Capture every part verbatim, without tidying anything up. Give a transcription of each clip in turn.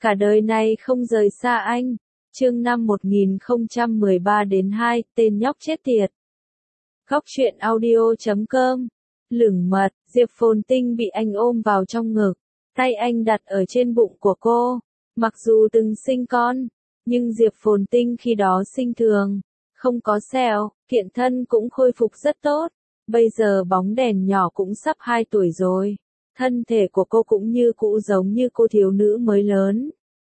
cả đời này không rời xa anh. Chương năm một nghìn không trăm mười ba đến hai, tên nhóc chết tiệt. Góc truyện audio chấm com. Lửng mật, Diệp Phồn Tinh bị anh ôm vào trong ngực, tay anh đặt ở trên bụng của cô. Mặc dù từng sinh con, nhưng Diệp Phồn Tinh khi đó sinh thường, không có sẹo, kiện thân cũng khôi phục rất tốt. Bây giờ bóng đèn nhỏ cũng sắp hai tuổi rồi, thân thể của cô cũng như cũ giống như cô thiếu nữ mới lớn.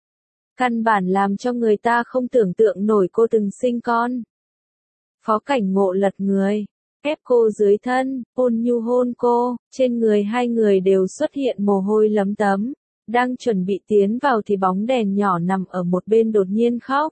Căn bản làm cho người ta không tưởng tượng nổi cô từng sinh con. Phó Cảnh Ngộ lật người, ép cô dưới thân, ôn nhu hôn cô, trên người hai người đều xuất hiện mồ hôi lấm tấm. Đang chuẩn bị tiến vào thì bóng đèn nhỏ nằm ở một bên đột nhiên khóc.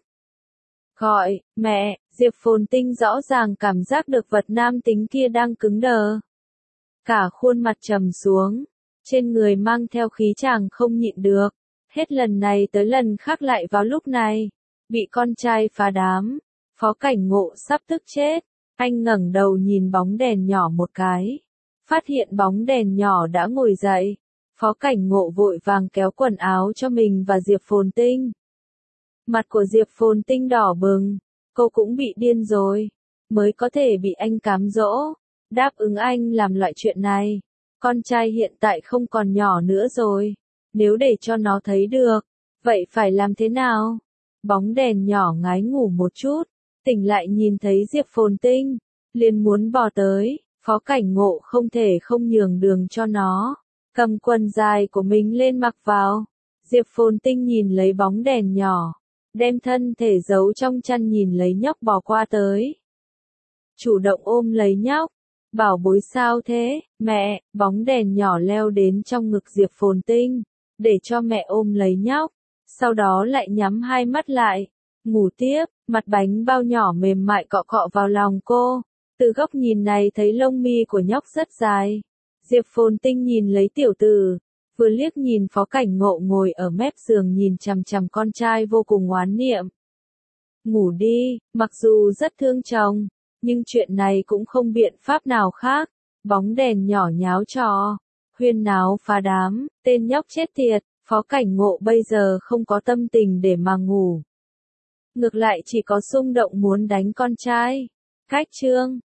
Gọi, mẹ, Diệp Phồn Tinh rõ ràng cảm giác được vật nam tính kia đang cứng đờ. Cả khuôn mặt trầm xuống, trên người mang theo khí chàng không nhịn được. Hết lần này tới lần khác lại vào lúc này, bị con trai phá đám. Phó Cảnh Ngộ sắp tức chết, anh ngẩng đầu nhìn bóng đèn nhỏ một cái. Phát hiện bóng đèn nhỏ đã ngồi dậy. Phó Cảnh Ngộ vội vàng kéo quần áo cho mình và Diệp Phồn Tinh. Mặt của Diệp Phồn Tinh đỏ bừng, cô cũng bị điên rồi, mới có thể bị anh cám dỗ, đáp ứng anh làm loại chuyện này. Con trai hiện tại không còn nhỏ nữa rồi, nếu để cho nó thấy được, vậy phải làm thế nào? Bóng đèn nhỏ ngái ngủ một chút, tỉnh lại nhìn thấy Diệp Phồn Tinh, liền muốn bò tới. Phó Cảnh Ngộ không thể không nhường đường cho nó, cầm quần dài của mình lên mặc vào. Diệp Phồn Tinh nhìn lấy bóng đèn nhỏ, đem thân thể giấu trong chăn nhìn lấy nhóc bò qua tới. Chủ động ôm lấy nhóc, bảo bối sao thế, mẹ, bóng đèn nhỏ leo đến trong ngực Diệp Phồn Tinh, để cho mẹ ôm lấy nhóc, sau đó lại nhắm hai mắt lại, ngủ tiếp, mặt bánh bao nhỏ mềm mại cọ cọ vào lòng cô. Từ góc nhìn này thấy lông mi của nhóc rất dài. Diệp Phồn Tinh nhìn lấy tiểu tử, vừa liếc nhìn Phó Cảnh Ngộ ngồi ở mép giường nhìn chằm chằm con trai vô cùng oán niệm. Ngủ đi, mặc dù rất thương chồng, nhưng chuyện này cũng không biện pháp nào khác. Bóng đèn nhỏ nháo trò, huyên náo phá đám, tên nhóc chết tiệt. Phó Cảnh Ngộ bây giờ không có tâm tình để mà ngủ, ngược lại chỉ có xung động muốn đánh con trai. Cách chương